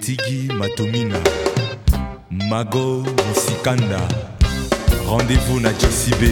Tigi Matomina, Mago Musikanda. Rendez-vous na JCB.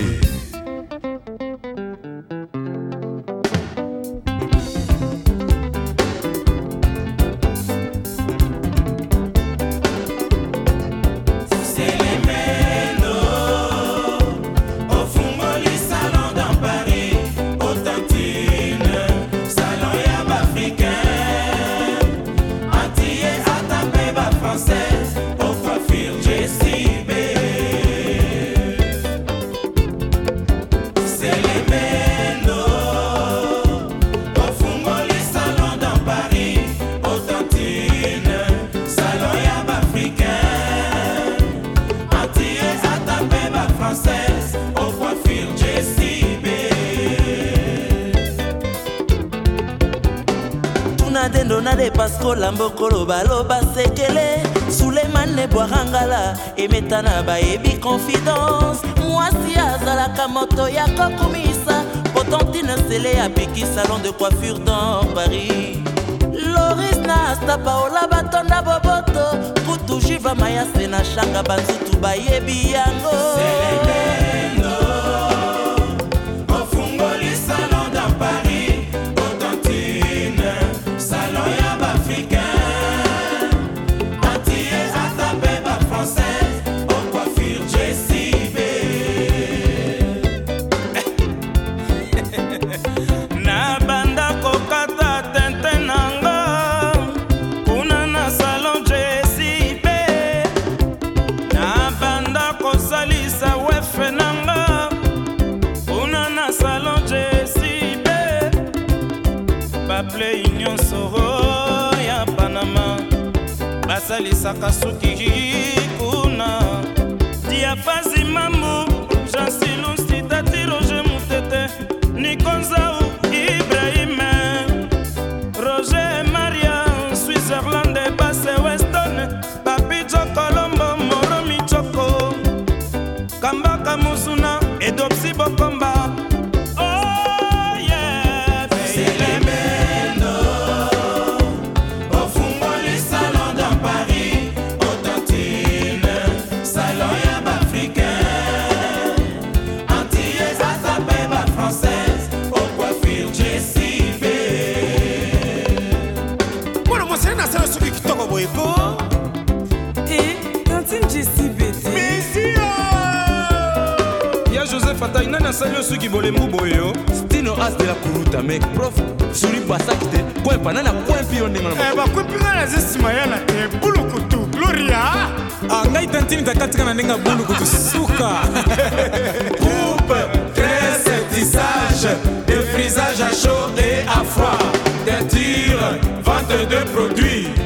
Dendo na de Pasco Lambokolo baloba sekele Sulemane Boarangala emetana baebi confidence Mwasi azalaka moto ya kokumisa Potentine sele apiki salon de coiffure dans Paris Loris na asta Paola batonda boboto Kutu jiva maya sena shanga banzutu bayebi yango Baple Union Soro ya Panama Basalisaka suki kuna Diapazi Mambo Jansilou Sitati Roger Moutete Nikonzao Ibrahim Roger Maria Switzerland Basse Weston Papijo Colombo Moro Michoko Kambaka Musuna Edopsi Bokomba Joseph Ataina na salio suki bolembu boyo Stino as de la kuruta mec prof suri pasakite kwa panana kwa pio ndema na ba kwa pio na zisima yana te bulu kutu Gloria ngai tantini takatika na nenga bulu kutu suka coupe tresse tissage défrisage à chaud et à froid teinture vente de produits